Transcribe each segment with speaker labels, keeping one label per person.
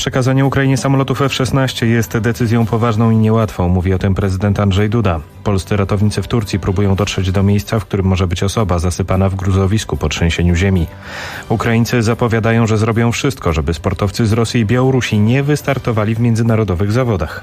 Speaker 1: Przekazanie Ukrainie samolotów F-16 jest decyzją poważną i niełatwą, mówi o tym prezydent Andrzej Duda. Polscy ratownicy w Turcji próbują dotrzeć do miejsca, w którym może być osoba zasypana w gruzowisku po trzęsieniu ziemi. Ukraińcy zapowiadają, że zrobią wszystko, żeby sportowcy z Rosji i Białorusi nie wystartowali w międzynarodowych zawodach.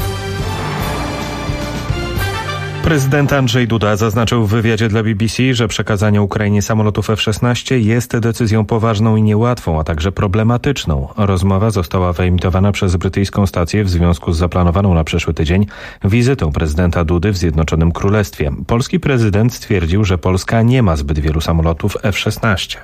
Speaker 1: Prezydent Andrzej Duda zaznaczył w wywiadzie dla BBC, że przekazanie Ukrainie samolotów F-16 jest decyzją poważną i niełatwą, a także problematyczną. Rozmowa została wyemitowana przez brytyjską stację w związku z zaplanowaną na przyszły tydzień wizytą prezydenta Dudy w Zjednoczonym Królestwie. Polski prezydent stwierdził, że Polska nie ma zbyt wielu samolotów F-16.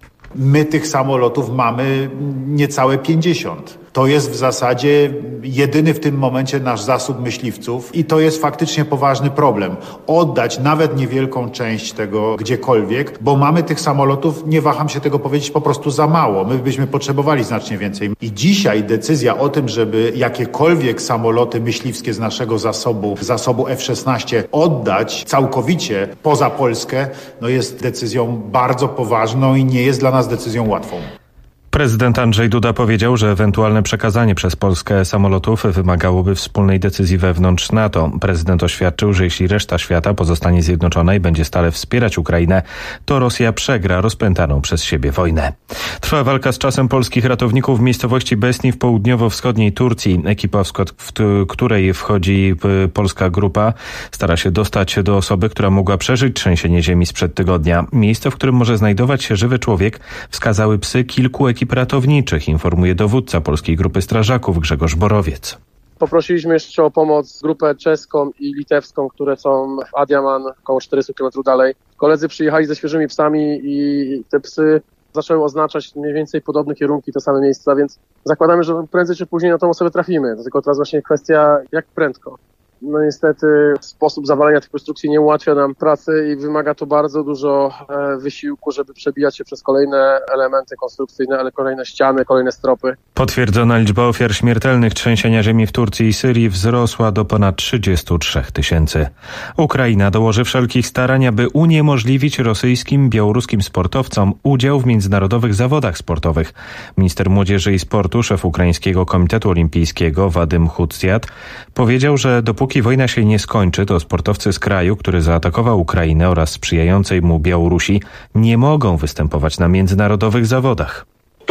Speaker 2: My tych samolotów mamy niecałe 50. To jest w zasadzie jedyny w tym momencie nasz zasób myśliwców i to jest faktycznie poważny problem. Oddać nawet niewielką część tego gdziekolwiek, bo mamy tych samolotów, nie waham się tego powiedzieć, po prostu za mało. My byśmy potrzebowali znacznie więcej. I dzisiaj decyzja o tym, żeby jakiekolwiek samoloty myśliwskie z naszego zasobu F-16 oddać całkowicie poza Polskę, jest decyzją bardzo poważną i nie jest dla nas decyzją łatwą.
Speaker 1: Prezydent Andrzej Duda powiedział, że ewentualne przekazanie przez Polskę samolotów wymagałoby wspólnej decyzji wewnątrz NATO. Prezydent oświadczył, że jeśli reszta świata pozostanie zjednoczona i będzie stale wspierać Ukrainę, to Rosja przegra rozpętaną przez siebie wojnę. Trwa walka z czasem polskich ratowników w miejscowości Besni w południowo-wschodniej Turcji. Ekipa, w skład której wchodzi polska grupa, stara się dostać do osoby, która mogła przeżyć trzęsienie ziemi sprzed tygodnia. Miejsce, w którym może znajdować się żywy człowiek, wskazały psy kilku ekip ratowniczych, informuje dowódca Polskiej Grupy Strażaków Grzegorz Borowiec.
Speaker 3: Poprosiliśmy jeszcze o pomoc grupę czeską i litewską, które są w Adiaman, około 400 km dalej. Koledzy przyjechali ze świeżymi psami i te psy zaczęły oznaczać mniej więcej podobne kierunki, te same miejsca, więc zakładamy, że prędzej czy później na tą osobę trafimy. Tylko teraz właśnie kwestia, jak prędko. Niestety sposób zawalania tych konstrukcji nie ułatwia nam pracy i wymaga to bardzo dużo wysiłku, żeby przebijać się przez kolejne elementy konstrukcyjne, ale kolejne ściany, kolejne stropy.
Speaker 1: Potwierdzona liczba ofiar śmiertelnych trzęsienia ziemi w Turcji i Syrii wzrosła do ponad 33 000. Ukraina dołoży wszelkich starań, aby uniemożliwić rosyjskim, białoruskim sportowcom udział w międzynarodowych zawodach sportowych. Minister Młodzieży i Sportu, szef Ukraińskiego Komitetu Olimpijskiego Wadym Hucjat powiedział, że dopóki wojna się nie skończy, to sportowcy z kraju, który zaatakował Ukrainę oraz sprzyjającej mu Białorusi, nie mogą występować na międzynarodowych zawodach.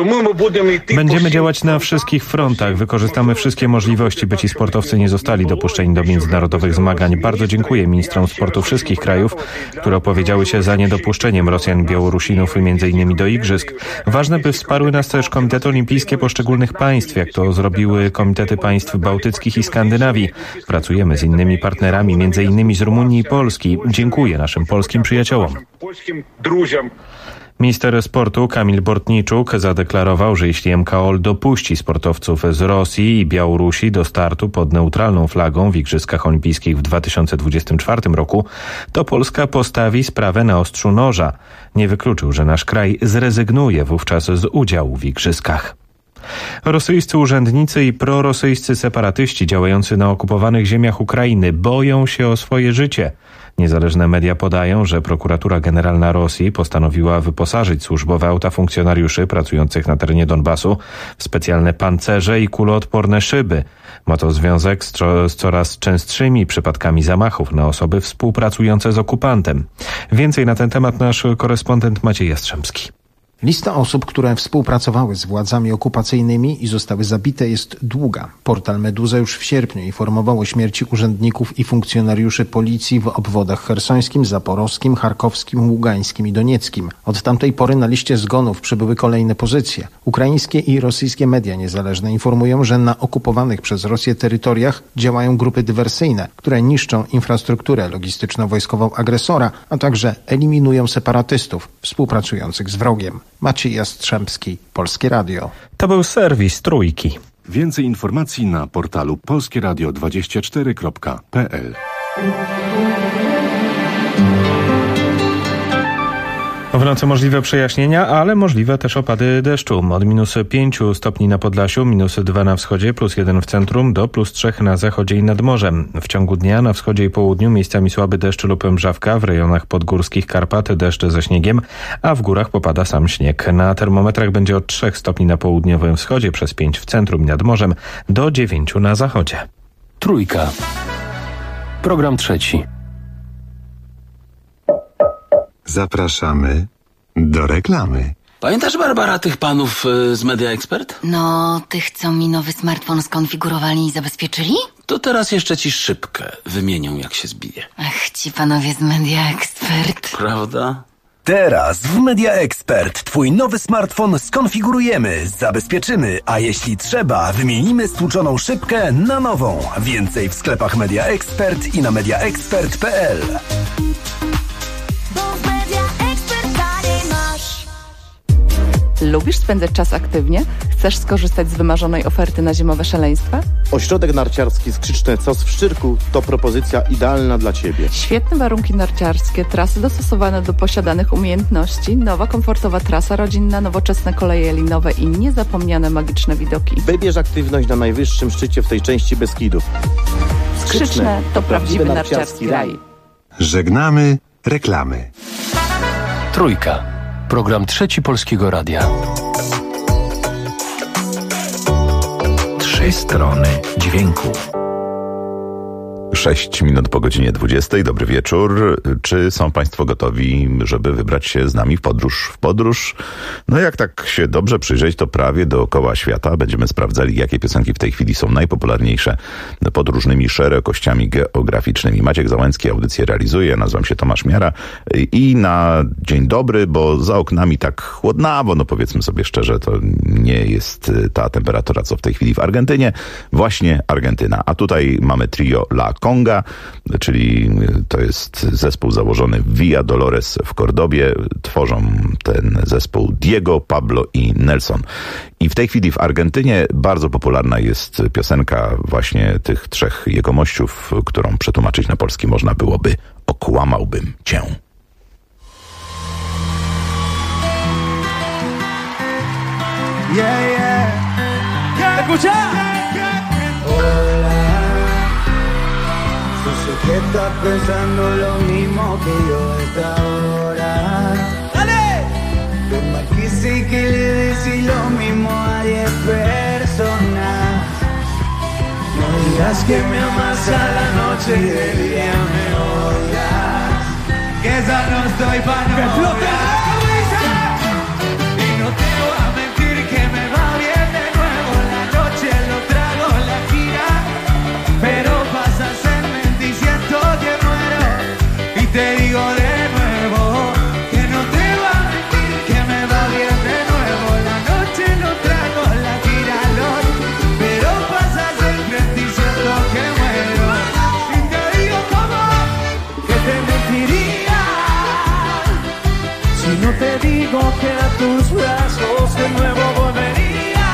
Speaker 1: Będziemy działać na wszystkich frontach. Wykorzystamy wszystkie możliwości, by ci sportowcy nie zostali dopuszczeni do międzynarodowych zmagań. Bardzo dziękuję ministrom sportu wszystkich krajów, które opowiedziały się za niedopuszczeniem Rosjan i Białorusinów m.in. do igrzysk. Ważne, by wsparły nas też komitety olimpijskie poszczególnych państw, jak to zrobiły komitety państw bałtyckich i Skandynawii. Pracujemy z innymi partnerami, m.in. z Rumunii i Polski. Dziękuję naszym polskim przyjaciołom. Minister sportu Kamil Bortniczuk zadeklarował, że jeśli MKOL dopuści sportowców z Rosji i Białorusi do startu pod neutralną flagą w Igrzyskach Olimpijskich w 2024 roku, to Polska postawi sprawę na ostrzu noża. Nie wykluczył, że nasz kraj zrezygnuje wówczas z udziału w Igrzyskach. Rosyjscy urzędnicy i prorosyjscy separatyści działający na okupowanych ziemiach Ukrainy boją się o swoje życie. Niezależne media podają, że prokuratura generalna Rosji postanowiła wyposażyć służbowe auta funkcjonariuszy pracujących na terenie Donbasu w specjalne pancerze i kuloodporne szyby. Ma to związek z coraz częstszymi przypadkami zamachów na osoby współpracujące z okupantem. Więcej na ten temat nasz korespondent Maciej Jastrzębski.
Speaker 4: Lista osób, które współpracowały z władzami okupacyjnymi i zostały zabite, jest długa. Portal Meduza już w sierpniu informował o śmierci urzędników i funkcjonariuszy policji w obwodach chersońskim, zaporowskim, charkowskim, ługańskim i donieckim. Od tamtej pory na liście zgonów przybyły kolejne pozycje. Ukraińskie i rosyjskie media niezależne informują, że na okupowanych przez Rosję terytoriach działają grupy dywersyjne, które niszczą infrastrukturę logistyczno-wojskową agresora, a także eliminują separatystów współpracujących z wrogiem. Maciej Jastrzębski, Polskie Radio.
Speaker 1: To był serwis Trójki.
Speaker 5: Więcej informacji na portalu polskieradio24.pl.
Speaker 1: W nocy możliwe przejaśnienia, ale możliwe też opady deszczu. Od -5 stopni na Podlasiu, -2 na wschodzie, +1 w centrum, do +3 na zachodzie i nad morzem. W ciągu dnia na wschodzie i południu miejscami słaby deszcz lub mrzawka, w rejonach podgórskich Karpaty deszcz ze śniegiem, a w górach popada sam śnieg. Na termometrach będzie od 3 stopni na południowym wschodzie, przez 5 w centrum i nad morzem, do 9 na zachodzie.
Speaker 6: Trójka. Program trzeci.
Speaker 7: Zapraszamy do reklamy.
Speaker 8: Pamiętasz, Barbara, tych panów z Media Expert?
Speaker 9: No, tych, co mi nowy smartfon skonfigurowali i zabezpieczyli?
Speaker 8: To teraz jeszcze ci szybkę wymienią, jak się zbije.
Speaker 9: Ach, ci panowie z Media Expert.
Speaker 8: Prawda?
Speaker 10: Teraz w Media Expert twój nowy smartfon skonfigurujemy, zabezpieczymy, a jeśli trzeba, wymienimy stłuczoną szybkę na nową. Więcej w sklepach Media Expert i na mediaexpert.pl.
Speaker 11: Lubisz spędzać czas aktywnie? Chcesz skorzystać z wymarzonej oferty na zimowe szaleństwa?
Speaker 12: Ośrodek narciarski Skrzyczne Cos w Szczyrku to propozycja idealna dla Ciebie.
Speaker 11: Świetne warunki narciarskie, trasy dostosowane do posiadanych umiejętności, nowa komfortowa trasa rodzinna, nowoczesne koleje linowe i niezapomniane magiczne widoki.
Speaker 12: Wybierz aktywność na najwyższym szczycie w tej części Beskidów.
Speaker 11: Skrzyczne to prawdziwy narciarski raj.
Speaker 7: Żegnamy reklamy.
Speaker 6: Trójka. Program trzeci Polskiego Radia.
Speaker 13: 3 strony dźwięku.
Speaker 14: 6 minut po godzinie 20. Dobry wieczór. Czy są Państwo gotowi, żeby wybrać się z nami w podróż? No jak tak się dobrze przyjrzeć, to prawie dookoła świata. Będziemy sprawdzali, jakie piosenki w tej chwili są najpopularniejsze pod różnymi szerokościami geograficznymi. Maciek Załęcki audycję realizuje, nazywam się Tomasz Miara i na dzień dobry, bo za oknami tak chłodnawo, no powiedzmy sobie szczerze, to nie jest ta temperatura, co w tej chwili w Argentynie. Właśnie Argentyna. A tutaj mamy trio La Conga, czyli to jest zespół założony w Villa Dolores w Kordobie. Tworzą ten zespół Diego, Pablo i Nelson. I w tej chwili w Argentynie bardzo popularna jest piosenka właśnie tych trzech jegomościów, którą przetłumaczyć na polski można byłoby Okłamałbym cię.
Speaker 15: Yeah, yeah. Escucha. Que estás pensando lo mismo que yo a esta hora. ¡Dale! Toma que sé que le decís lo mismo a 10 personas. No digas que me amas a la noche y de día me odias. Que esa no estoy pa' no y no te voy a mentir que me va bien de nuevo. La noche lo trago la gira, pero pasa a ser te digo de nuevo que no te va a mentir, que me va bien de nuevo. La noche no trago la tiralón, pero pasa siempre diciendo que muero. Y te digo como que te mentiría si no te digo que a tus brazos de nuevo volvería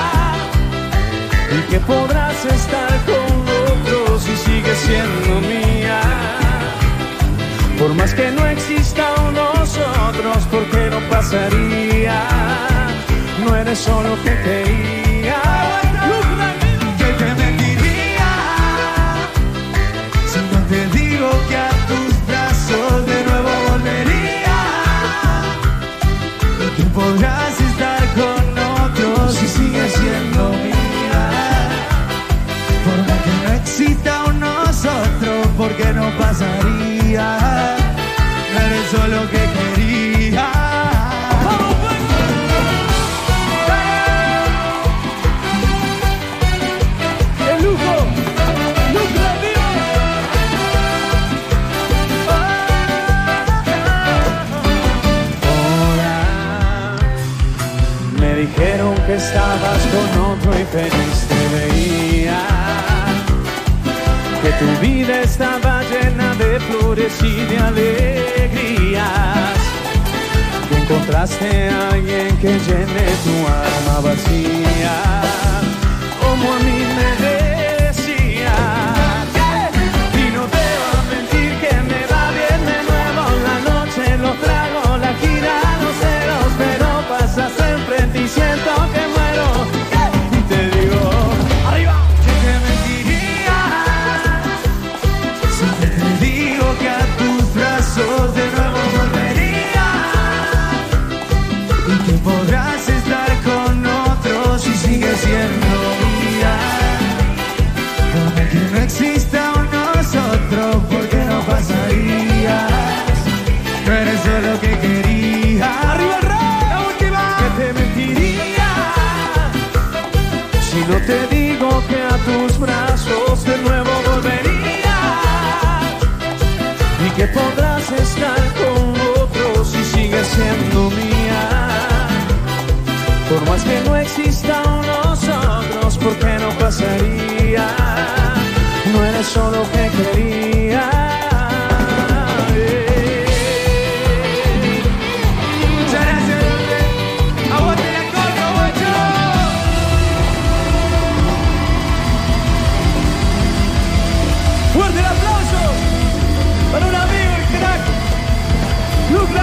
Speaker 15: y que podrás estar con otros y sigues siendo mía. Por más que no exista un nosotros, porque no pasaría. No eres solo que quería, que te mentiría si no te digo que a tus brazos de nuevo volvería y que podrás estar con otros y sigues siendo mía. Por más que no exista un nosotros, porque no pasaría. Eres solo que quería. ¡Qué lujo! ¡Lujo vivo! Ahora me dijeron que estabas con otro y feliz te veía. Que tu vida estaba llena de flores y de alegrías. Que encontraste a alguien que llene tu alma vacía. Como a mí me decía. Y no te voy a mentir que me va bien de nuevo. La noche lo trago, la gira. no te digo que a tus brazos de nuevo volvería y que podrás estar con otros si sigues siendo mía. Por más que no existan nosotros, ¿por qué no pasaría? No eres solo lo que quería. ¡Fuerte el aplauso para un amigo, el crack, Lucla!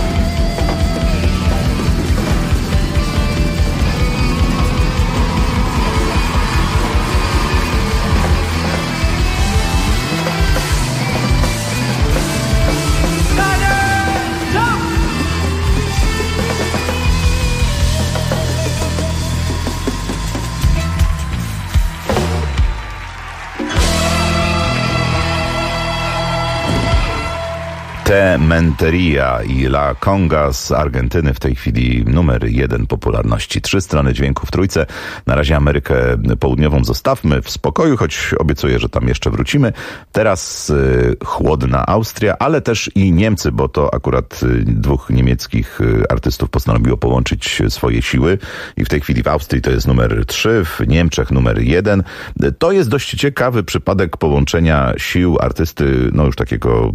Speaker 14: Te Menteria i La Conga z Argentyny, w tej chwili numer 1 popularności. 3 strony dźwięku w trójce. Na razie Amerykę Południową zostawmy w spokoju, choć obiecuję, że tam jeszcze wrócimy. Teraz chłodna Austria, ale też i Niemcy, bo to akurat 2 niemieckich artystów postanowiło połączyć swoje siły i w tej chwili w Austrii to jest numer 3, w Niemczech numer 1. To jest dość ciekawy przypadek połączenia sił artysty, no już takiego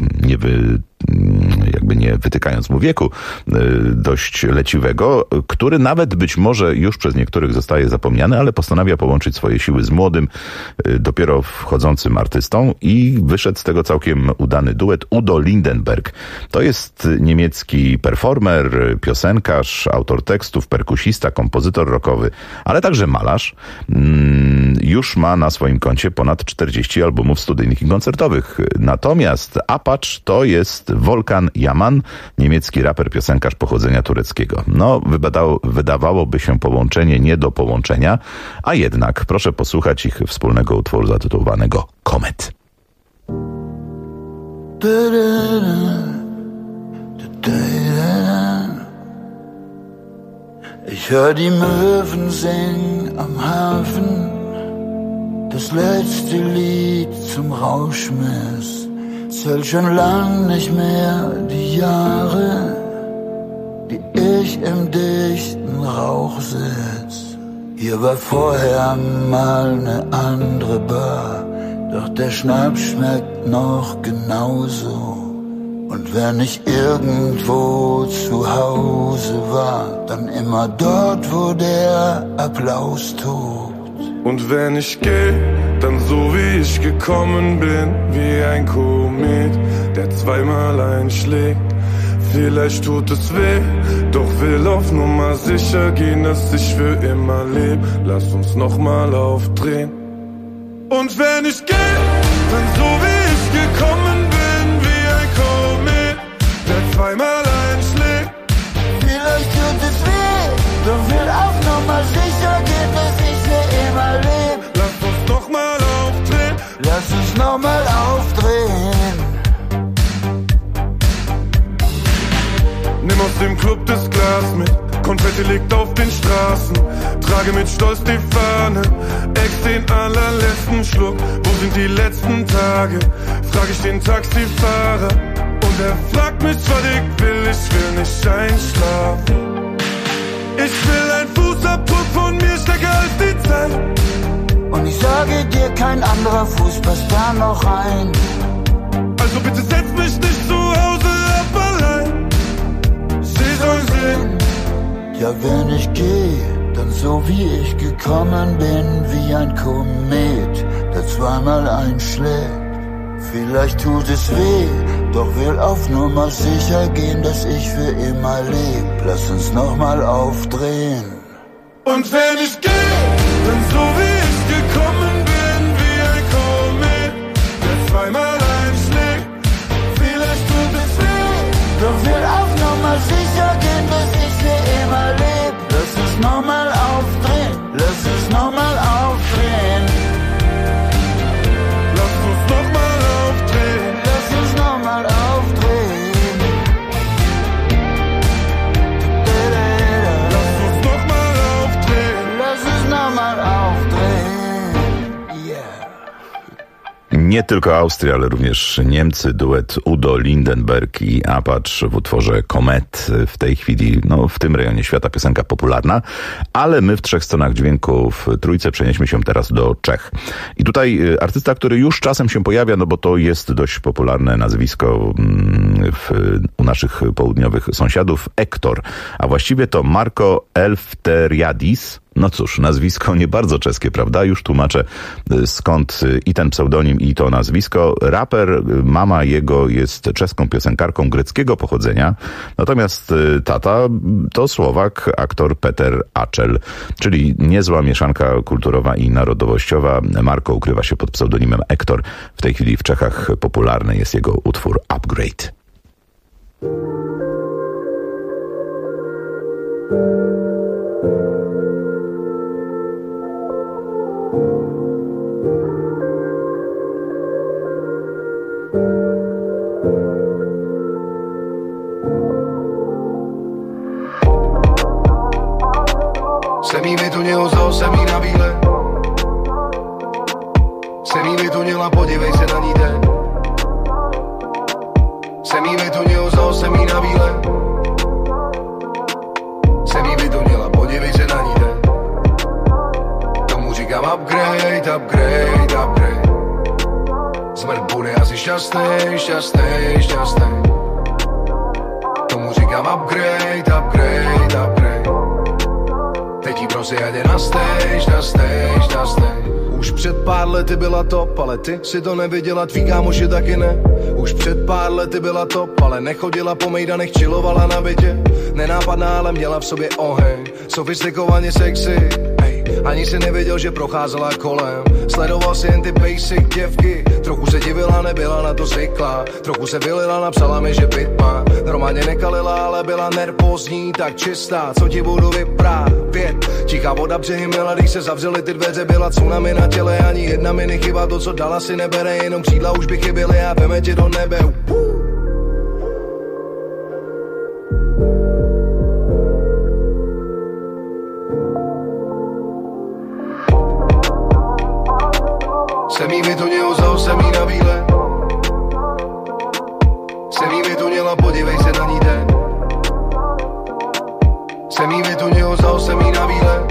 Speaker 14: nie wytykając mu wieku, dość leciwego, który nawet być może już przez niektórych zostaje zapomniany, ale postanawia połączyć swoje siły z młodym, dopiero wchodzącym artystą i wyszedł z tego całkiem udany duet. Udo Lindenberg. To jest niemiecki performer, piosenkarz, autor tekstów, perkusista, kompozytor rockowy, ale także malarz. Już ma na swoim koncie ponad 40 albumów studyjnych i koncertowych. Natomiast Apacz to jest Volkan Yaman, niemiecki raper, piosenkarz pochodzenia tureckiego. No, wydawałoby się połączenie nie do połączenia, a jednak proszę posłuchać ich wspólnego utworu zatytułowanego Komet.
Speaker 13: Ich hör die Möwen singen am Hafen, das letzte Lied zum Rauschmiss. Zähl schon lang nicht mehr die Jahre, die ich im dichten Rauch sitz. Hier war vorher mal ne andere Bar, doch der Schnaps schmeckt noch genauso. Und wenn ich irgendwo zu Hause war, dann immer dort, wo der Applaus tobt.
Speaker 16: Und wenn ich geh, dann so wie ich gekommen bin, wie ein Komet, der zweimal einschlägt. Vielleicht tut es weh, doch will auf Nummer sicher gehen, dass ich für immer leb. Lass uns nochmal aufdrehen. Und wenn ich geh, dann so wie ich gekommen bin, wie ein Komet, der zweimal einschlägt.
Speaker 13: Vielleicht tut es weh, doch will auf Nummer sicher gehen, dass ich für immer leb.
Speaker 16: Lass uns nochmal aufdrehen.
Speaker 13: Lass uns nochmal aufdrehen.
Speaker 16: Nimm aus dem Club das Glas mit, Konfetti liegt auf den Straßen. Trage mit Stolz die Fahne, ex den allerletzten Schluck. Wo sind die letzten Tage? Frag ich den Taxifahrer. Und er fragt mich, was ich will nicht einschlafen. Ich will ein Fußabdruck von mir stärker als die Zeit.
Speaker 13: Und ich sage dir, kein anderer Fuß passt da noch rein.
Speaker 16: Also bitte setz mich nicht zu Hause ab allein. Sie soll sehen.
Speaker 13: Ja, wenn ich geh, dann so wie ich gekommen bin, wie ein Komet, der zweimal einschlägt. Vielleicht tut es weh, doch will auf Nummer sicher gehen, dass ich für immer leb. Lass uns nochmal aufdrehen.
Speaker 16: Und wenn ich geh, dann so wie ich gekommen bin, wie ein Komet, der zweimal einschlägt.
Speaker 13: Vielleicht tut es weh, doch will auf Nummer sicher gehen, dass ich für immer leb. Lass uns nochmal aufdrehen, lass uns nochmal aufdrehen.
Speaker 16: Lass uns nochmal aufdrehen.
Speaker 13: Lass uns nochmal aufdrehen.
Speaker 16: Lass uns nochmal aufdrehen.
Speaker 13: Lass uns nochmal aufdrehen.
Speaker 14: Nie tylko Austria, ale również Niemcy, duet Udo Lindenberg i Apache w utworze Komet. W tej chwili, w tym rejonie świata piosenka popularna, ale my w trzech stronach dźwięku w trójce przenieśmy się teraz do Czech. I tutaj artysta, który już czasem się pojawia, bo to jest dość popularne nazwisko u naszych południowych sąsiadów, Ektor, a właściwie to Marko Eleftheriadis. No cóż, nazwisko nie bardzo czeskie, prawda? Już tłumaczę skąd i ten pseudonim, i to nazwisko. Raper, mama jego jest czeską piosenkarką greckiego pochodzenia, natomiast tata to Słowak, aktor Peter Aczel, czyli niezła mieszanka kulturowa i narodowościowa. Marko ukrywa się pod pseudonimem Ektor. W tej chwili w Czechach popularny jest jego utwór Upgrade.
Speaker 17: Jsem jí vytunil zo, jsem jí na bíle. Jsem jí vytunila, podívej se na ní teď. Jsem jí vytunil zo, jsem jí na bíle. Jsem jí vytunila, podívej se na ní teď. Tomu říkám upgrade, upgrade, upgrade. Smrt bude asi šťastnej, šťastnej, šťastnej. Tomu říkám upgrade, upgrade, upgrade. Teď jí prosím, ať je na stage, na stage, na stage. Už před pár lety byla top, ale ty si to neviděla, tví kámoši taky ne. Už před pár lety byla top, ale nechodila po mejdanech, chillovala na bytě. Nenápadná, ale měla v sobě oheň, sofistikovaně sexy. Ani si nevěděl, že procházela kolem. Sledoval si jen ty basic děvky. Trochu se divila, nebyla na to zvyklá. Trochu se vylila, napsala mi, že byt má. Normálně nekalila, ale byla nervózní, tak čistá. Co ti budu vyprávět? Tichá voda břehy měla, když se zavřely ty dveře. Byla tsunami na těle, ani jedna mi nechyba. To, co dala, si nebere, jenom křídla už by chyběly a veme tě do nebe. Jsem jí vytunil zo, jsem jí na bíle. Jsem jí vytunila, podívej se na ní teď. Jsem jí vytunil zo, jsem jí na bíle.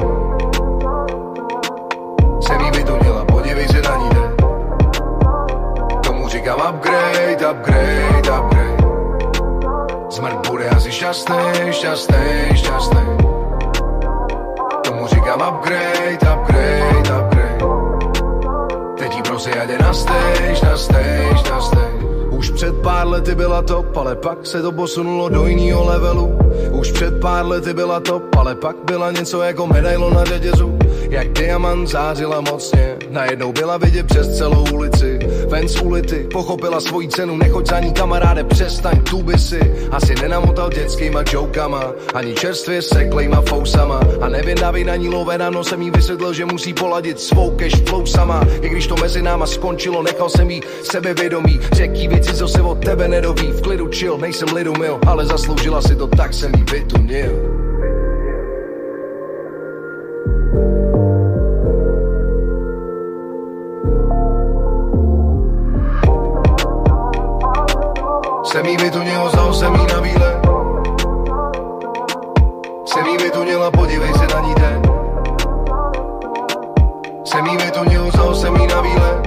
Speaker 17: Jsem jí vytunila, podívej se na ní teď. Tomu říkám upgrade, upgrade, upgrade. Smrt bude asi šťastnej, šťastnej, šťastnej. Tomu říkám upgrade, upgrade, upgrade. Teď jí prosím, ať je na stage, na stage, na stage. Už před pár lety byla top, ale pak se to posunulo do jinýho levelu. Už před pár lety byla top, ale pak byla něco jako medailon na řetězu. Jak diamant zářila mocně, najednou byla vidět přes celou ulici. Ven z ulity, pochopila svoji cenu, nechoď za ní kamaráde, přestaň, tu by si asi nenamotal dětskýma jokama, ani čerstvě seklejma fousama. A nevědavej na ní lové, ráno jsem jí vysvětlil, že musí poladit svou cash flow sama. I když to mezi náma skončilo, nechal jsem jí sebevědomí. Řeký věci, co se od tebe nedoví, v klidu chill, nejsem lidumil, ale zasloužila si to, tak jsem jí vytunil. Jsem jí vytunil zo, jsem jí na bíle. Jsem jí vytunila, podívej se na ní teď. Jsem jí vytunil zo, jsem jí na bíle.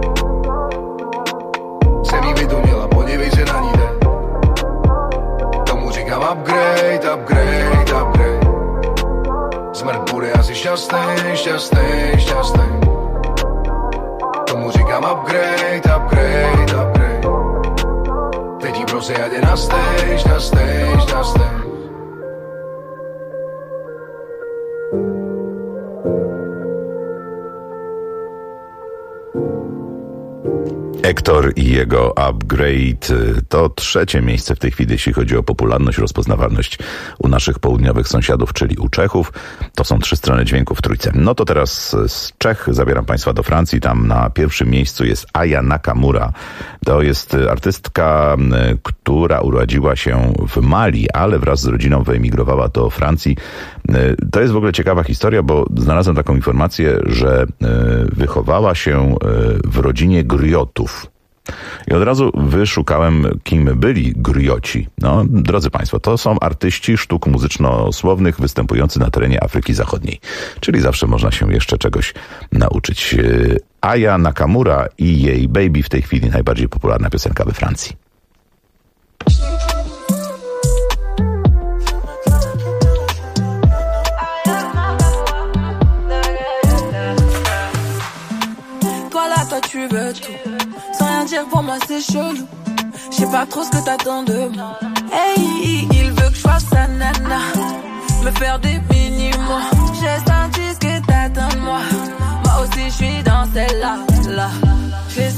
Speaker 17: Jsem jí vytunila, podívej se na ní teď. Tomu říkám upgrade, upgrade, upgrade. Smrt bude asi šťastnej, šťastnej, šťastnej. Tomu říkám upgrade, upgrade, upgrade. Teď jí prosím, ať je na stage, na stage, na stage.
Speaker 14: Ektor i jego Upgrade to trzecie miejsce w tej chwili, jeśli chodzi o popularność, rozpoznawalność u naszych południowych sąsiadów, czyli u Czechów. To są 3 strony dźwięku w trójce. No to teraz z Czech zabieram Państwa do Francji. Tam na pierwszym miejscu jest Aya Nakamura. To jest artystka, która urodziła się w Mali, ale wraz z rodziną wyemigrowała do Francji. To jest w ogóle ciekawa historia, bo znalazłem taką informację, że wychowała się w rodzinie griotów. I od razu wyszukałem, kim byli grioci. No, drodzy Państwo, to są artyści sztuk muzyczno-słownych występujący na terenie Afryki Zachodniej. Czyli zawsze można się jeszcze czegoś nauczyć. Aya Nakamura i jej Baby w tej chwili najbardziej popularna piosenka we Francji.
Speaker 18: Toi tu veux tout, sans rien dire pour moi c'est chelou. Je sais pas trop ce que t'attends de moi. Hey, il veut que je fasse sa nana, me faire des mini-mois. J'ai senti ce que t'attends de moi. Moi aussi je suis dans celle-là, là. J'ai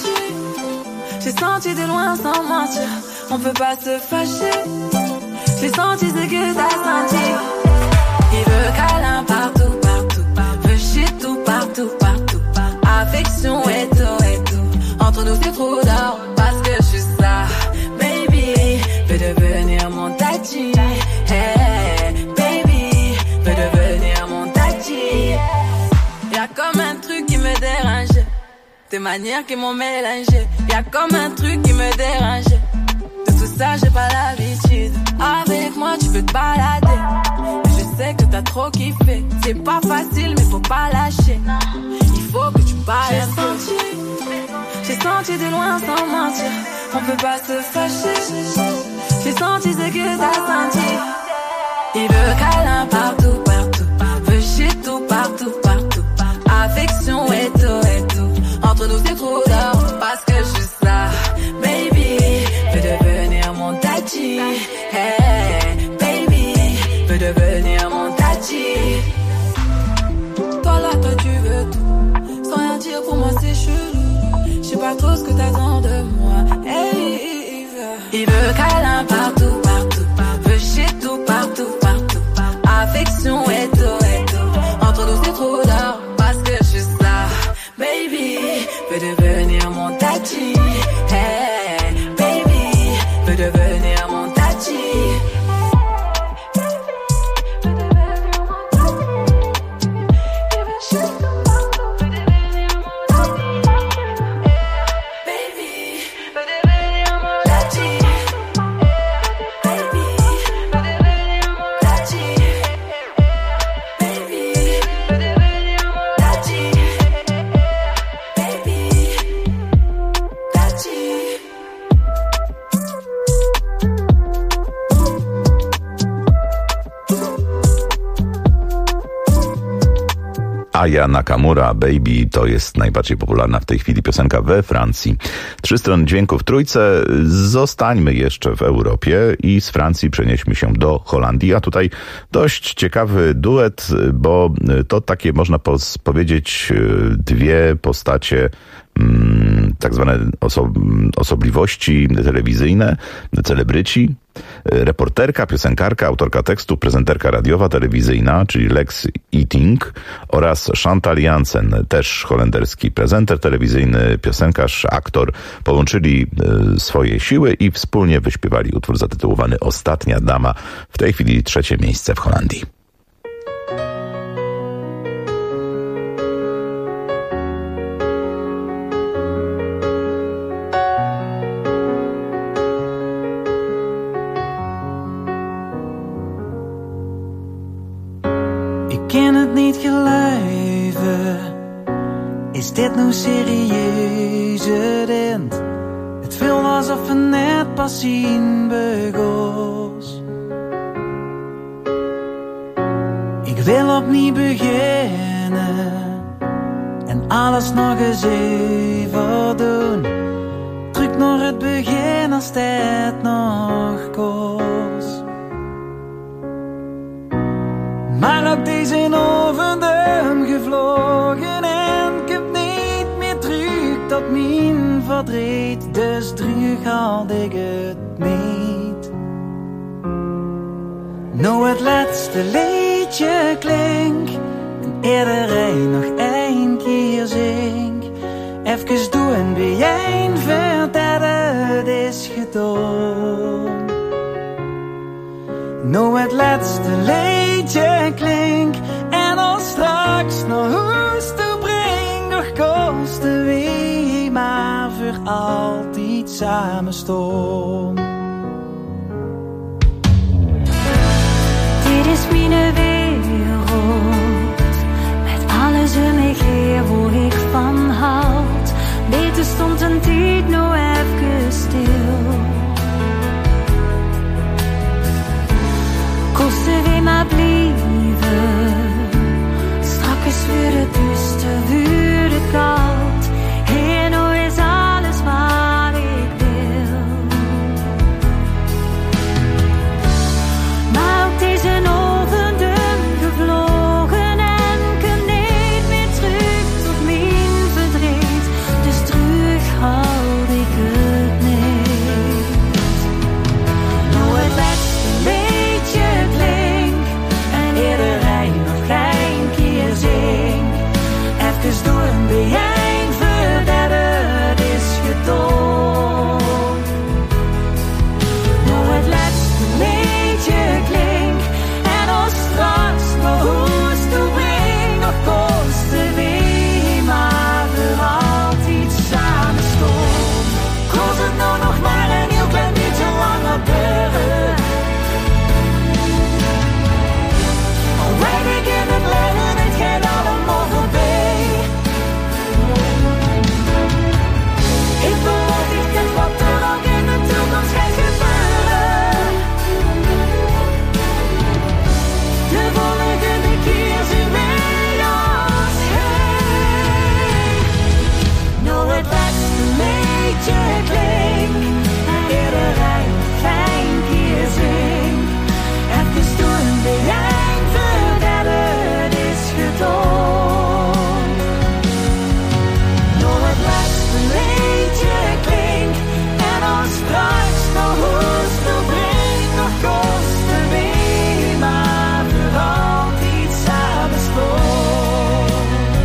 Speaker 18: senti de loin sans mentir. On peut pas se fâcher. J'ai senti ce que t'as senti. Il veut câlin partout, partout. Veut chier tout, partout, partout. Affection et tout. Entre nous c'est trop d'or parce que je suis ça. Baby, veux devenir mon tati. Hey, baby, veux devenir mon tati. Y'a comme un truc qui me dérange. Tes manières qui m'ont mélangé. Y'a comme un truc qui me dérange. De tout ça j'ai pas l'habitude. Avec moi tu peux te balader. Je sais que t'as trop kiffé. C'est pas facile mais faut pas lâcher. Il faut que tu parles un peu. J'ai senti de loin sans mentir. On peut pas se fâcher. J'ai senti ce que t'as senti. Il veut câlin partout, partout. Veut chier tout, partout, partout. Affection et tout. Entre nous c'est trop d'or parce que je suis ça. Baby, veux devenir mon tati. Hey, baby, veux devenir mon tati. Toi là, toi tu veux tout. Sans rien dire pour moi c'est chelou. Je sais pas trop ce que t'attends de moi. Hey, il veut câlin partout, partout. Veut chier tout, partout, partout. Affection et tout. Entre nous c'est trop d'or parce que je suis ça. Baby, veux devenir mon tati. Hey, baby, veux devenir mon tati.
Speaker 14: Aya Nakamura, Baby, to jest najbardziej popularna w tej chwili piosenka we Francji. 3 strony dźwięku w trójce. Zostańmy jeszcze w Europie i z Francji przenieśmy się do Holandii, a tutaj dość ciekawy duet, bo to takie można powiedzieć dwie postacie, tak zwane osobliwości telewizyjne, celebryci. Reporterka, piosenkarka, autorka tekstu, prezenterka radiowa, telewizyjna, czyli Lex Eating, oraz Chantal Jansen, też holenderski prezenter telewizyjny, piosenkarz, aktor, połączyli swoje siły i wspólnie wyśpiewali utwór zatytułowany Ostatnia Dama. W tej chwili 3. miejsce w Holandii.
Speaker 15: Niet geloven, is dit nou serieus het eind? Het voelt alsof we net pas zien begos. Ik wil opnieuw beginnen en alles nog eens even doen. Terug naar het begin als het nog kost. Maar op deze overdum gevlogen en ik heb niet meer terug tot mijn verdriet, dus droeg had ik het niet. Nou het laatste liedje klink en iedereen nog één keer zing. Even doen wie een vindt dat het is gedaan. Nou het laatste liedje klink en als straks naar huis toe breng, nog kosten wie maar voor altijd samen staan.
Speaker 18: Dit is mijn wereld, met alles om mij heen waar ik van houd. Beter stond een tijd nou even stil. Kosten we maar blijven, straks wordt het duister, wordt het koud. En nou is alles wat ik wil. Maar ook deze ochtenden gevlogen en kan niet meer terug tot mijn verdriet. Dus terug houd ik het niet. Nou het laatste liedje klink en iedereen nog geen keer zing. Even door een bijeen voordat het is gedaan. Nou het laatste liedje klink en als straks nog huis toe breng, nog kosten wie maar voor altijd samen staan. Kost het nou nog maar een heel klein beetje langer duren. Al weet ik in het leven, het gaat allemaal voorbij. Ik beloof ik dit wat er ook in de toekomst gaat gebeuren. De volgende keer zien wij ons heen. Nou het laatste liedje klink en iedereen geen keer zing. Even doen bijeen voordat het is gedaan. Nou het laatste liedje klink en als straks nog huis toe breng, nog kosten wie maar voor altijd samen staan.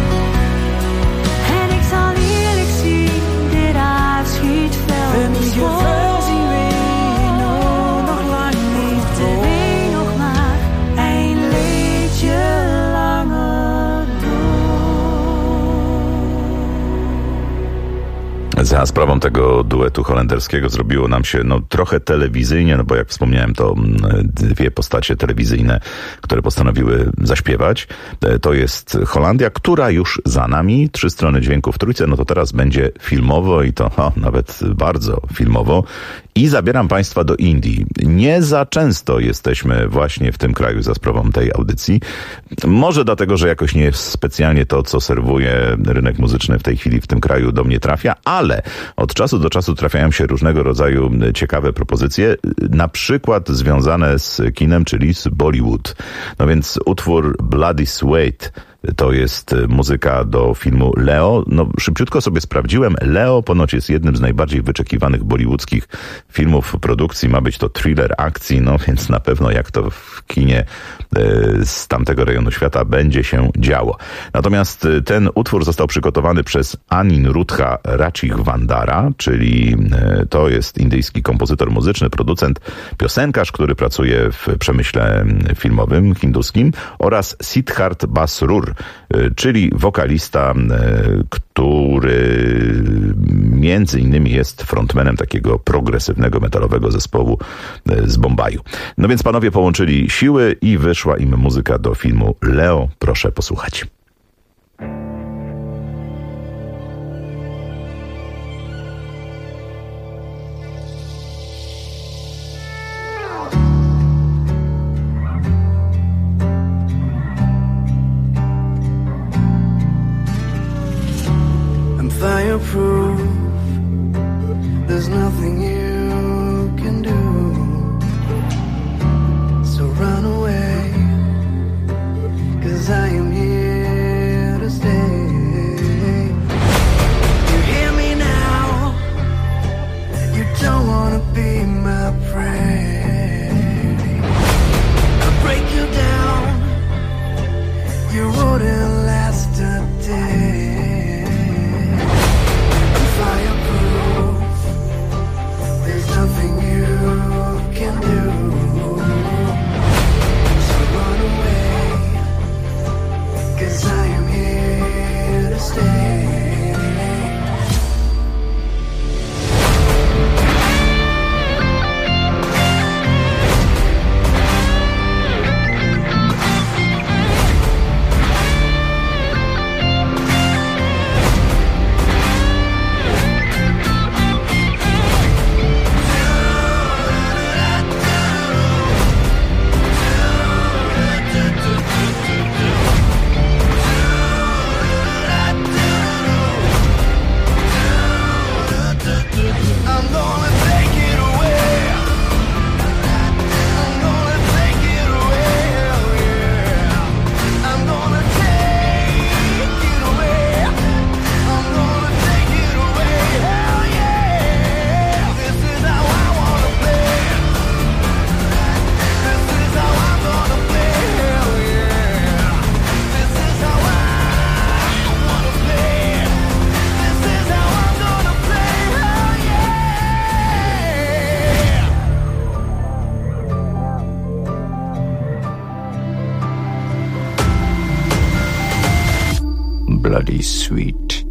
Speaker 18: En ik zal eerlijk zien, dit afschiet veel te gevoel zien we nog lang niet. Er weet nog maar een liedje langer
Speaker 14: Za sprawą tego duetu holenderskiego zrobiło nam się trochę telewizyjnie, no bo jak wspomniałem, to dwie postacie telewizyjne, które postanowiły zaśpiewać. To jest Holandia, która już za nami, 3 strony dźwięku w trójce, no to teraz będzie filmowo i to nawet bardzo filmowo. I zabieram Państwa do Indii. Nie za często jesteśmy właśnie w tym kraju za sprawą tej audycji. Może dlatego, że jakoś nie specjalnie to, co serwuje rynek muzyczny w tej chwili w tym kraju do mnie trafia, ale od czasu do czasu trafiają się różnego rodzaju ciekawe propozycje, na przykład związane z kinem, czyli z Bollywood. No więc utwór Bloody Sweat to jest muzyka do filmu Leo. No szybciutko sobie sprawdziłem. Leo ponoć jest jednym z najbardziej wyczekiwanych bollywoodzkich filmów produkcji. Ma być to thriller akcji, no więc na pewno jak to w kinie z tamtego rejonu świata będzie się działo. Natomiast ten utwór został przygotowany przez Aniruddha Raghivandara, czyli to jest indyjski kompozytor muzyczny, producent, piosenkarz, który pracuje w przemyśle filmowym hinduskim, oraz Siddharth Basrur, czyli wokalista, który między innymi jest frontmanem takiego progresywnego metalowego zespołu z Bombaju. No więc panowie połączyli siły i wyszła im muzyka do filmu Leo. Proszę posłuchać.
Speaker 15: Fireproof, there's nothing you can do, so run away, 'cause I am here to stay. You hear me now,
Speaker 19: Bloody Sweet.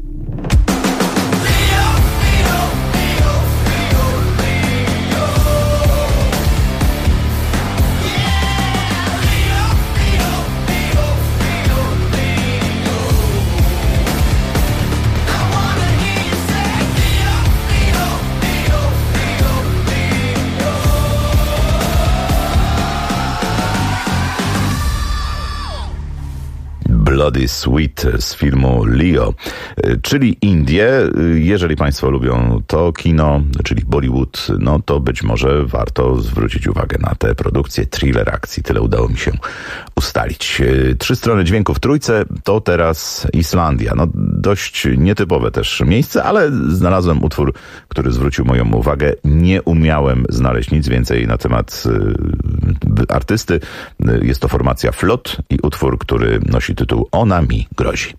Speaker 14: Bloody Sweet z filmu Leo, czyli Indie. Jeżeli Państwo lubią to kino, czyli Bollywood, no to być może warto zwrócić uwagę na tę produkcję, thriller akcji. Tyle udało mi się ustalić. 3 strony dźwięku w trójce to teraz Islandia. No dość nietypowe też miejsce, ale znalazłem utwór, który zwrócił moją uwagę. Nie umiałem znaleźć nic więcej na temat artysty. Jest to formacja Flot i utwór, który nosi tytuł Ona mi grozi.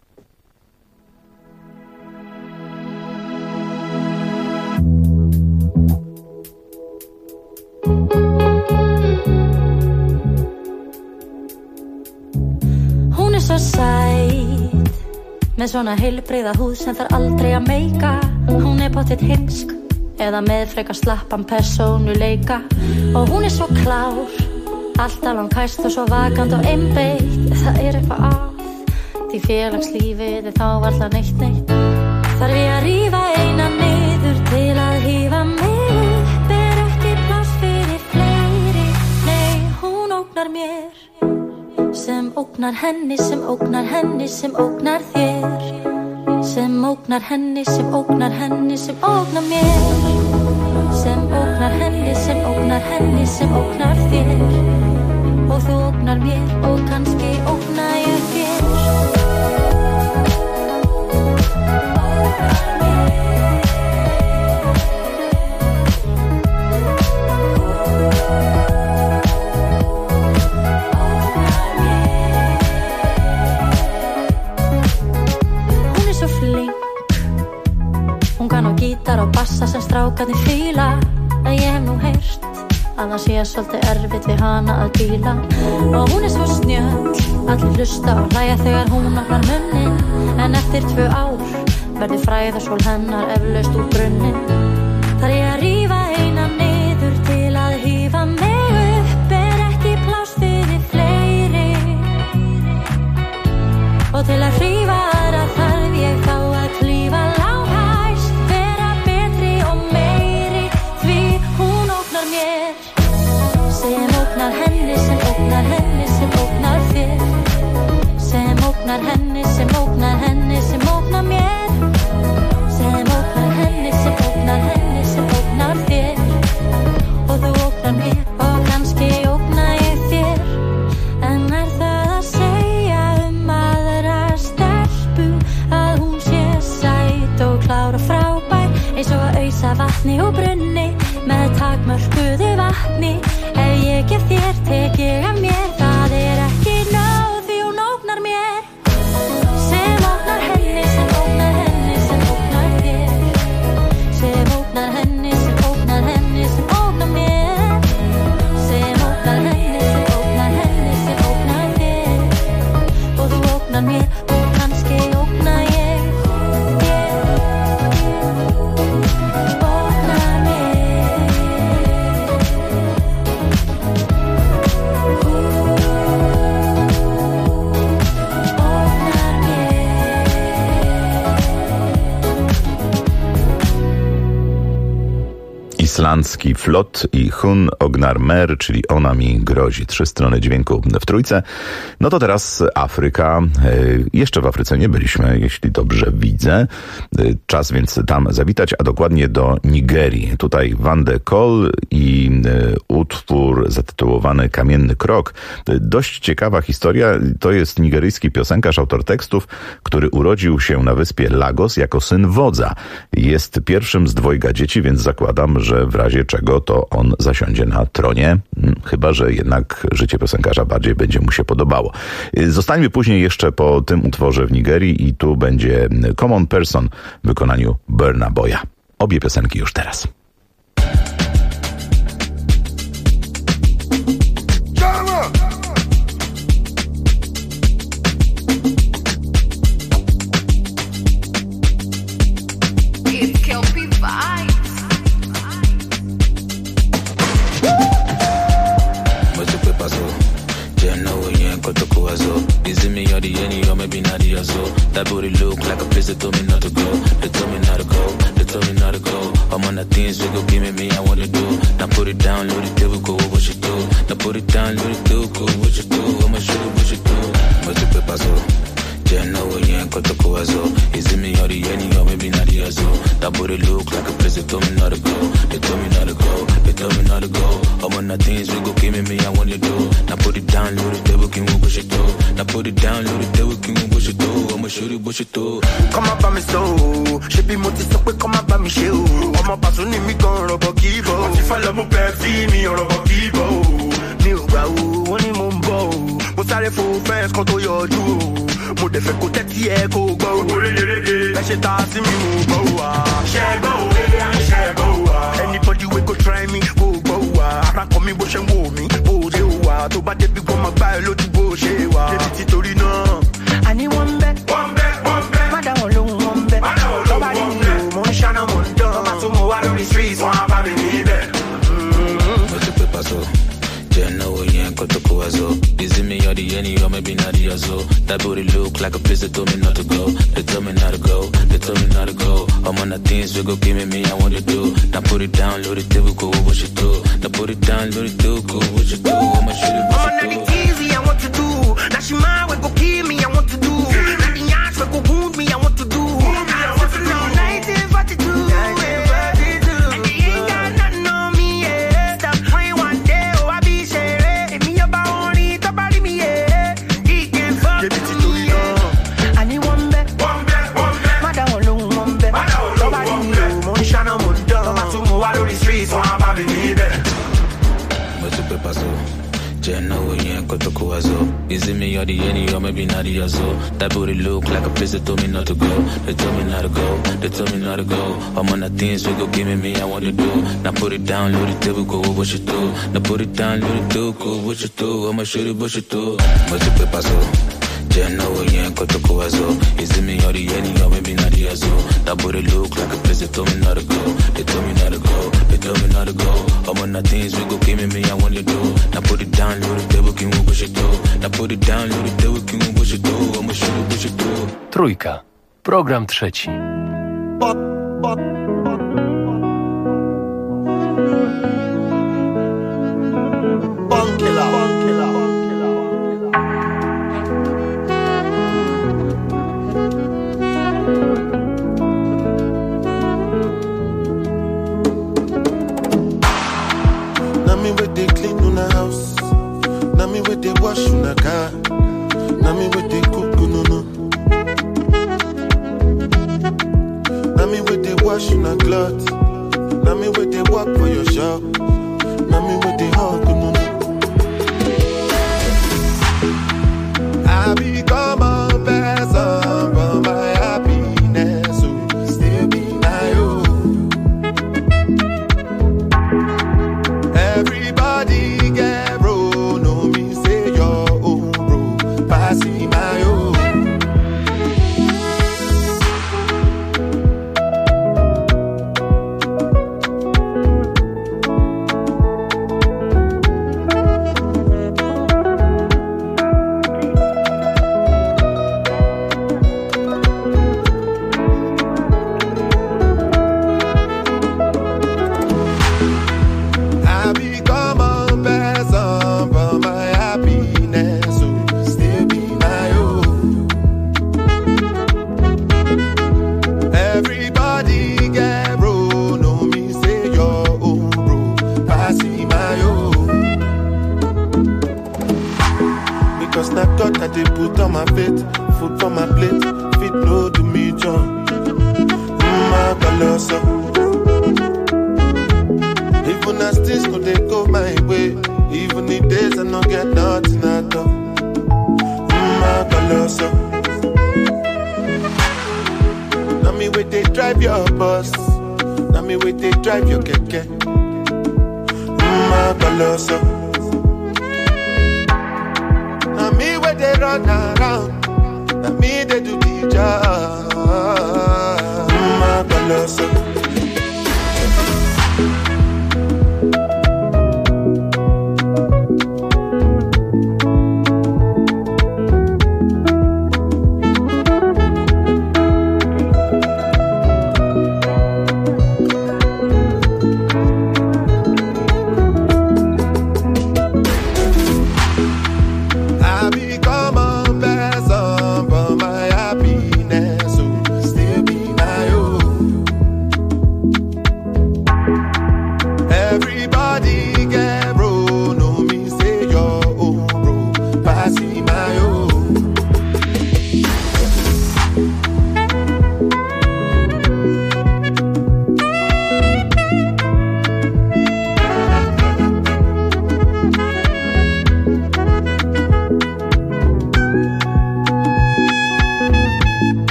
Speaker 20: Hún er svo sæt með svona heilbrigða húð sem þarf aldrei að meika. Hún er pottitt heimsk eða með frekar slappan persónuleika. Og hún er svo klár, alltaf langkæst og svo vakant og einbeitt. Það er eitthvað að því félagslífið þá varla neitt. Þarf ég að rífa eina niður til að hífa mig upp. Er ekki pláss fyrir fleiri. Nei, hún ógnar mér sem ógnar henni, sem ógnar henni, sem ógnar þér. Sem ógnar henni, sem ógnar henni, sem ógnar mér. Sem ógnar henni, sem ógnar henni, sem ógnar þér. Og þú ógnar mér og kannski ógna ég þér. Hún er svo flink. Hún kann á gítar og bassa sem strákarnir fíla. En ég hef nú heyrt að það sé svolítið erfitt við hana að díla. Og hún er svo snjöll, allir hlusta og hlæja þegar hún opnar munnin. En eftir 2 ár verður fræðarsól hennar eflaust úr brunnin. Þarf ég að rífa eina niður til að hífa mig upp. Er ekki pláss fyrir fleiri. Og til að hrífa aðra þarf ég þá að klífa langhæst. Vera betri og meiri, því hún ógnar mér. Sem ógnar henni, sem ógnar henni, sem ógnar þér. Sem ógnar henni, sem ógnar henni, sem ógnar mér. Sem ógnar henni, sem ógnar henni, sem ógnar þér. Og þú ógnar mér og kannski ógna ég þér. En er það að segja aðra stelpu að hún sé sæt og klár og frábær, eins og að ausa vatni og brunni með takmörkuðu vatni. Ef ég gef þér, tek ég af mér. Það er ekki nóg því hún ógnar mér. Sem ógnar henni, sem ógnar henni, sem ógnar þér. Sem ógnar henni, sem ógnar henni, sem ógnar mér. Sem ógnar henni, sem ógnar henni, sem ógnar þér. Og þú ógnar mér og kannski ógna ég þér. Ógnar mér.
Speaker 14: Islandzki Flot i Hun Ognar Mer, czyli Ona mi grozi. 3 strony dźwięku w trójce. No to teraz Afryka. Jeszcze w Afryce nie byliśmy, jeśli dobrze widzę. Czas więc tam zawitać, a dokładnie do Nigerii. Tutaj Van de Kol i utwór zatytułowany Kamienny Krok. Dość ciekawa historia. To jest nigeryjski piosenkarz, autor tekstów, który urodził się na wyspie Lagos jako syn wodza. Jest pierwszym z 2 dzieci, więc zakładam, że w razie czego to on zasiądzie na tronie, chyba że jednak życie piosenkarza bardziej będzie mu się podobało. Zostańmy później jeszcze po tym utworze w Nigerii i tu będzie Common Person w wykonaniu Burna Boya. Obie piosenki już teraz.
Speaker 19: the any or maybe not the other. That booty look like a place that told me not to go. They told me not to go. They told me not to go. I'm on the things we go give me, I want to do. Now put it down, load it, there we go, what you do. Now put it down, load it, do, go, what you do. I'ma show you what you do. What you pay so. Yeah, no way, you ain't got the go as well. Is it me or the any or maybe not the other? That booty look like a place that told me not to go. They told me not to go. They told me not to go. I'm on the things we go give me, I want to do. Now put it down, load it, there we can what you do. Now put it down, load it, there we can what you do. I'ma show you what you do.
Speaker 21: Come up by me so, she be multi so quick, come up by me show. I'm a person in me gon' rubber kibo. If I love my baby, me or rubber kibo. New brow, only mumbo. Mo sáré fún fẹ́ǹsì kan tó yọjú o. Mo dẹ̀ fẹ́ kó tẹ́tí ẹ kó gbọ́ o. Ẹ ṣe ta sí mi mo gbọ́ wa. Ṣé gbọ́ o? Ṣé gbọ́ wa? Anybody wey go try me kó gbọ́ wa. Ara kọ mi bó ṣe ń wò mí bó ṣe wà. Tó bá débi wọ́n máa gbá ẹ lójú bó ṣe wà. Débi tí torí náà. Àní wọ́n ń bẹ́. Wọ́n ń bẹ́, wọ́n ń bẹ́. Má dá wọn lóhùn wọ́n ń bẹ́. Má dá wọn lóhùn wọ́n ń bẹ́. Lọ́ba rí mi o, mo ń ṣáná mo ń dán. Má tún mo wá lórí streets, wọ́n á bá mi níbẹ̀.
Speaker 19: Mo ti pè pàṣọ. Yeah, no way, you ain't got the go as well. Is it me or the any or maybe not the other? That booty look like a place that told me not to go. They told me not to go. They told me not to go. I'm on the things we go give me, I want to do. Now put it down, load it, there we go, what you do. Now put it down, load it, do, go, what you do. I'ma shoot it, what you do.
Speaker 21: I'm on the easy, I want to do. Now she mine, we go kill me, I want to do. Now the yachts, we go wound me, I want to do. I want to do 1942.
Speaker 19: Yeah, no way, you ain't got the go as well. Is it me or the any or maybe not the other? That booty look like a place that told me not to go. They told me not to go. They told me not to go. I'm on the things we go give me, I want to do. Now put it down, load it, there we go, what you do. Now put it down, load it, do, go, what you do. I'ma shoot it, what you do. What you pay so. Yeah, no way, you ain't got the go as well. Is it me or the any or maybe not the other? That booty look like a place that told me not to go. They told me not to go. They told me not to go. I'm on the things we go give me, I want to do. Now put it down, load it, there we can what you do. Now put it down, load it, there we can what you do. I'ma shoot it, what you do.
Speaker 6: Trójka. Program trzeci.
Speaker 22: Wash una car, na me with the cook no no. Na me with the wash una cloth, na me with the work for your shop, na me with the hug no no. I become a person for my happiness, so still be my own. Everybody get bro, no me say your own bro, passing my own.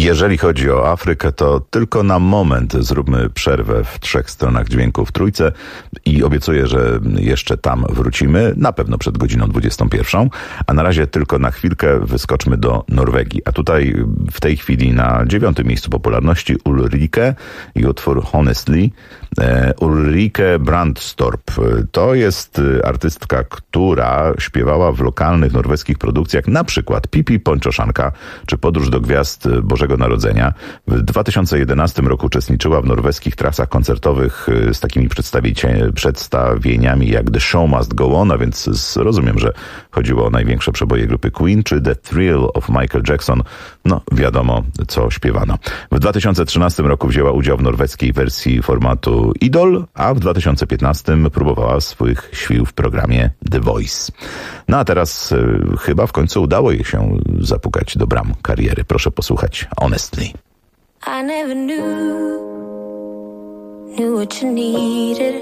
Speaker 14: Jeżeli chodzi o Afrykę, to tylko na moment zróbmy przerwę w 3 stronach dźwięku w Trójce i obiecuję, że jeszcze tam wrócimy, na pewno przed godziną 21, a na razie tylko na chwilkę wyskoczmy do Norwegii. A tutaj w tej chwili na 9. miejscu popularności Ulrike i utwór Honestly. Ulrike Brandstorp to jest artystka, która śpiewała w lokalnych norweskich produkcjach, na przykład Pipi Pończoszanka czy Podróż do Gwiazd Bożego Narodzenia. W 2011 roku uczestniczyła w norweskich trasach koncertowych z takimi przedstawieniami jak The Show Must Go On, a więc rozumiem, że chodziło o największe przeboje grupy Queen, czy The Thrill of Michael Jackson. No wiadomo, co śpiewano. W 2013 roku wzięła udział w norweskiej wersji formatu Idol, a w 2015 próbowała swoich sił w programie The Voice. No a teraz chyba w końcu udało jej się zapukać do bram kariery. Proszę posłuchać Honestly.
Speaker 20: I never knew what you needed.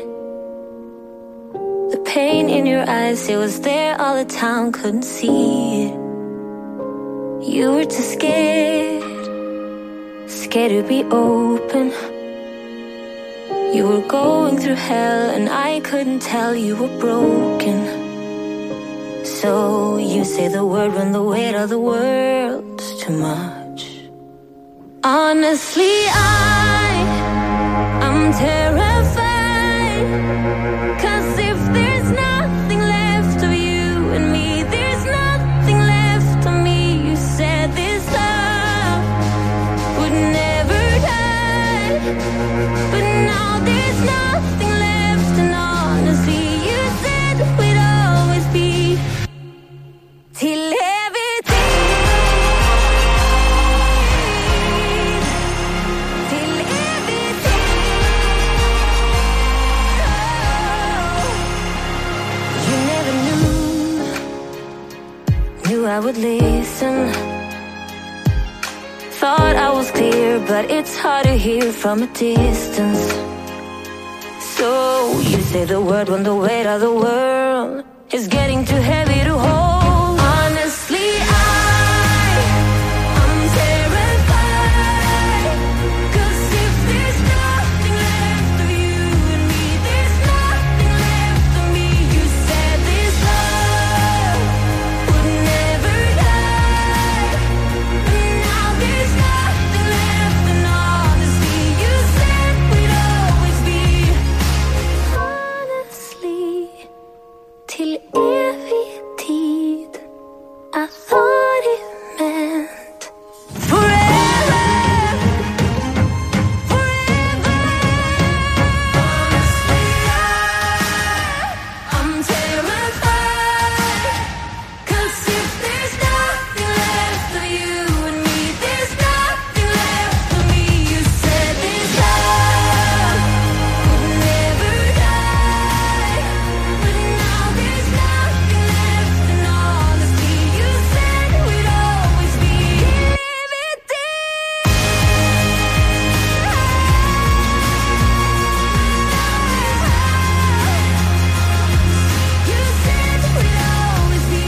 Speaker 20: The pain in your eyes, it was there all the time, couldn't see it. You were too scared to be open. You were going through hell and I couldn't tell you were broken. So you say the word when the weight of the world's too much. Honestly, I'm terrified. 'Cause if there's nothing left of you and me, there's nothing left of me. You said this love would never die, but now there's nothing left, and honestly, you said we'd always be till I would listen. Thought I was clear, but it's hard to hear from a distance. So you say the word when the weight of the world is getting too heavy to hold. Honestly, I'm terrified. 'Cause if there's nothing left of you and me, there's nothing left of me. You said this love would never die, but now there's nothing left, and honestly, you said we'd always be. Honestly, till evig tid, I thought it meant forever. I'm terrified. 'Cause if there's nothing left of you and me, there's nothing left of me. You said this love would never die, but now there's nothing left, and honestly, you said we'd always be. You said we'd always be.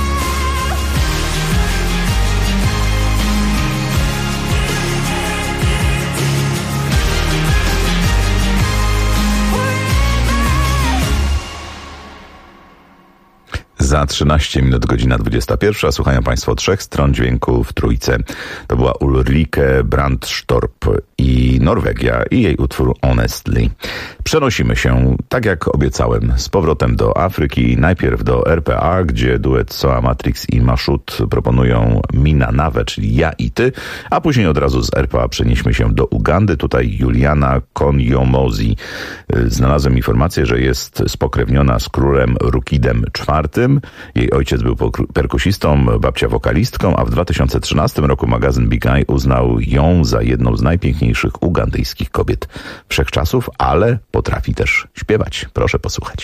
Speaker 14: Za 13 minut godzina 21. Słuchają Państwo 3 stron dźwięku w Trójce. To była Ulrike Brandstorp i Norwegia i jej utwór Honestly. Przenosimy się, tak jak obiecałem, z powrotem do Afryki. Najpierw do RPA, gdzie duet Soa Matrix i Mashut proponują Mina Nawe, czyli Ja i Ty, a później od razu z RPA przenieśmy się do Ugandy. Tutaj Juliana Konyomozi. Znalazłem informację, że jest spokrewniona z królem Rukidem IV. Jej ojciec był perkusistą, babcia wokalistką, a w 2013 roku magazyn Big Eye uznał ją za jedną z najpiękniejszych ugandyjskich kobiet wszechczasów, ale potrafi też śpiewać. Proszę posłuchać.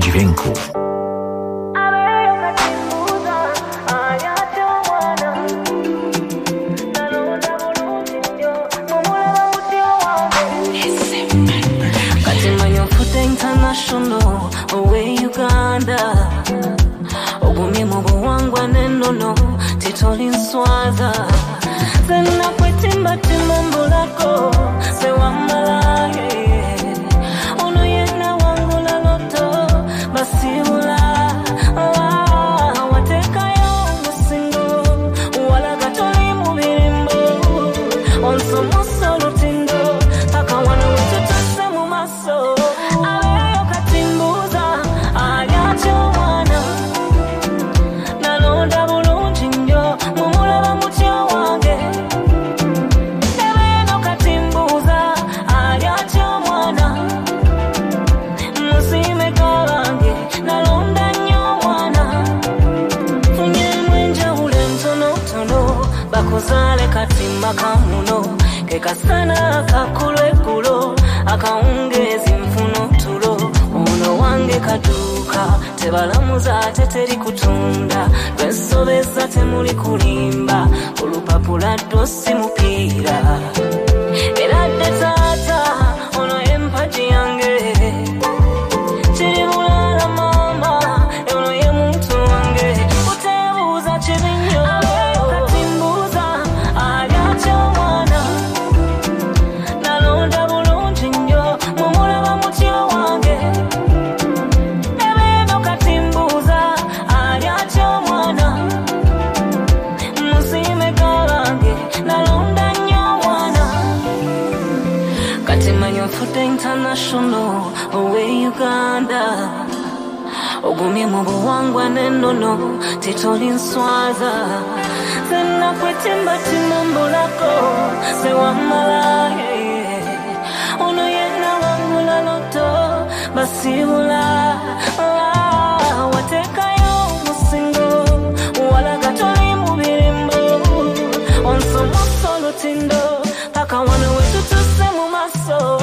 Speaker 2: dźwięku.
Speaker 18: International, away Uganda. Ogumye mugo wangwa nenono, titoli nswaza. Zena kwetimba timambo lako, sewa malaye. Ono yena wangu la loto, basibula. Wateka yo musingo, wala gatoli mubirimbo. Onso musolo tindo, paka wana wetu tase mumaso. Bakozale katimba kamuno kekasana kakule kulo akaungezi mfuno tulo ono wange kaduka tebalamuza teteri kutunda lwesobeza temuli kulimba olupapula dosi mupira eradde tata ono empaji yange chiri mulala mama ono ye muntu wange utebuza chibinyo International, away Uganda. Ogumye mubo wangwa nenono, titoli nswaza. Zena kwetimba timambo lako, sewa malaye. Ono yena wangu la loto, basibula. Wateka yo musingo, wala gatoli mubirimbo. Onso musolo tindo, paka wana wetu tuse mumaso.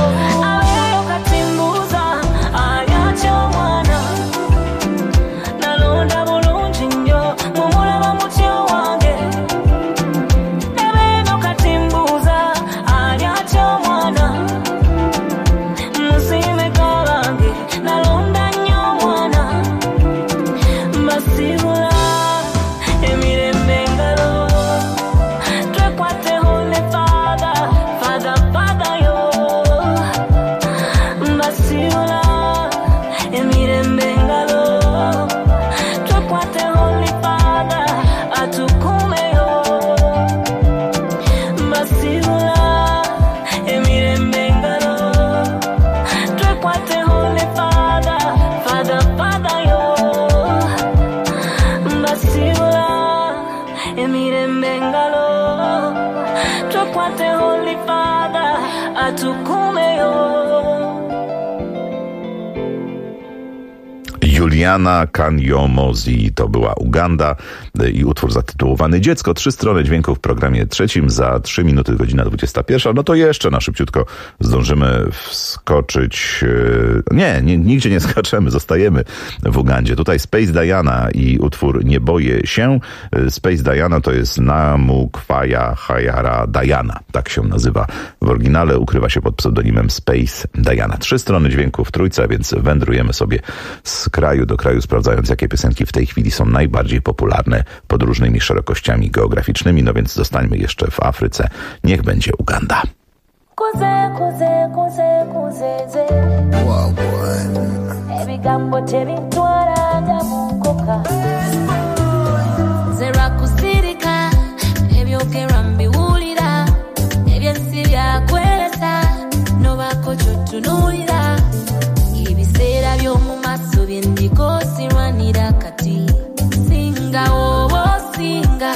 Speaker 14: Juliana Kanyomozi to była Uganda i utwór zatytułowany Dziecko. 3 strony dźwięku w programie trzecim. Za 3 minuty godzina 21. No to jeszcze na szybciutko zdążymy wskoczyć. Nie, nigdzie nie skaczemy, zostajemy w Ugandzie. Tutaj Space Diana i utwór Nie boję się. Space Diana to jest Namukwaya Hayara Diana. Tak się nazywa w oryginale. Ukrywa się pod pseudonimem Space Diana. 3 strony dźwięku w trójce, więc wędrujemy sobie z kraju do kraju, sprawdzając, jakie piosenki w tej chwili są najbardziej popularne pod różnymi szerokościami geograficznymi. No więc zostańmy jeszcze w Afryce. Niech będzie Uganda.
Speaker 20: Ibiseera by'omu maaso bye ndikosirwanira kati singa owo singa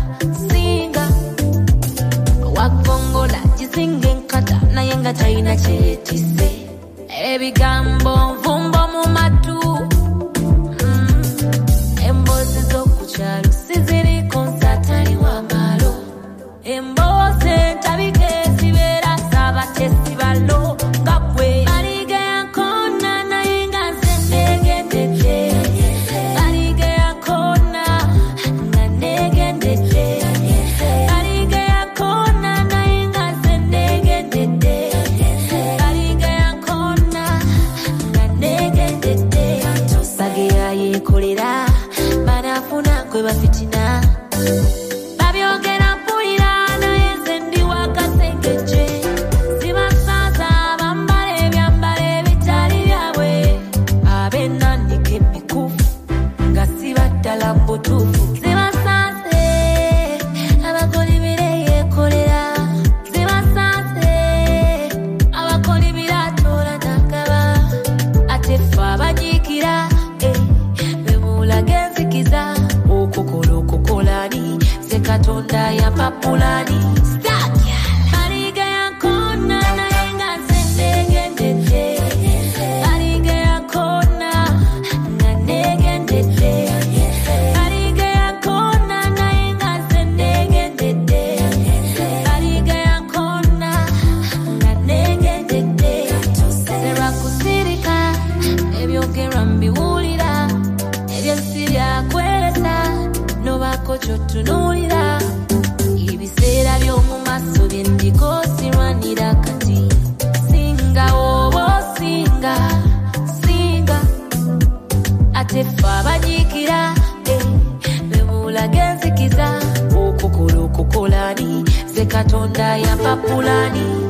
Speaker 20: wagongola gisinga enkata naye nga talina kyeyetise ebigambo nvumbo mu matu emboozi z'okukyalo siziriko nsatali w'amalo emboozi entabike zibeera z'abatesi balo nga gwe aliga yankona naye nga nze negende babyogera mpulira naye nze ndi wakasengeje zibasanza bambala ebyambalo ebitali byabwe abenandika emikufu nga siba ddala butuufu zibasanze abakolibira yeekolera zibasanze abakolibira atoola nakaba ate ffe abanyiikira bemulaga enzikiza okukola okukolani ze katonda yapapulani baliga yakona naye nga nze negendedde baliga yakona nga negendedde baliga yakona naye nga nze negendedde baliga yakona nga negendedde serwa kusirika ebyogerwa mbiwulira ebyensi byakwelesa nobako kyotunuulira ebiseera by'omu maaso byendiko sirwanira kati singa oba osinga singa ate ffe abanyiikira bemulaga enzikiza okukola okukolani ze katonda yapapulani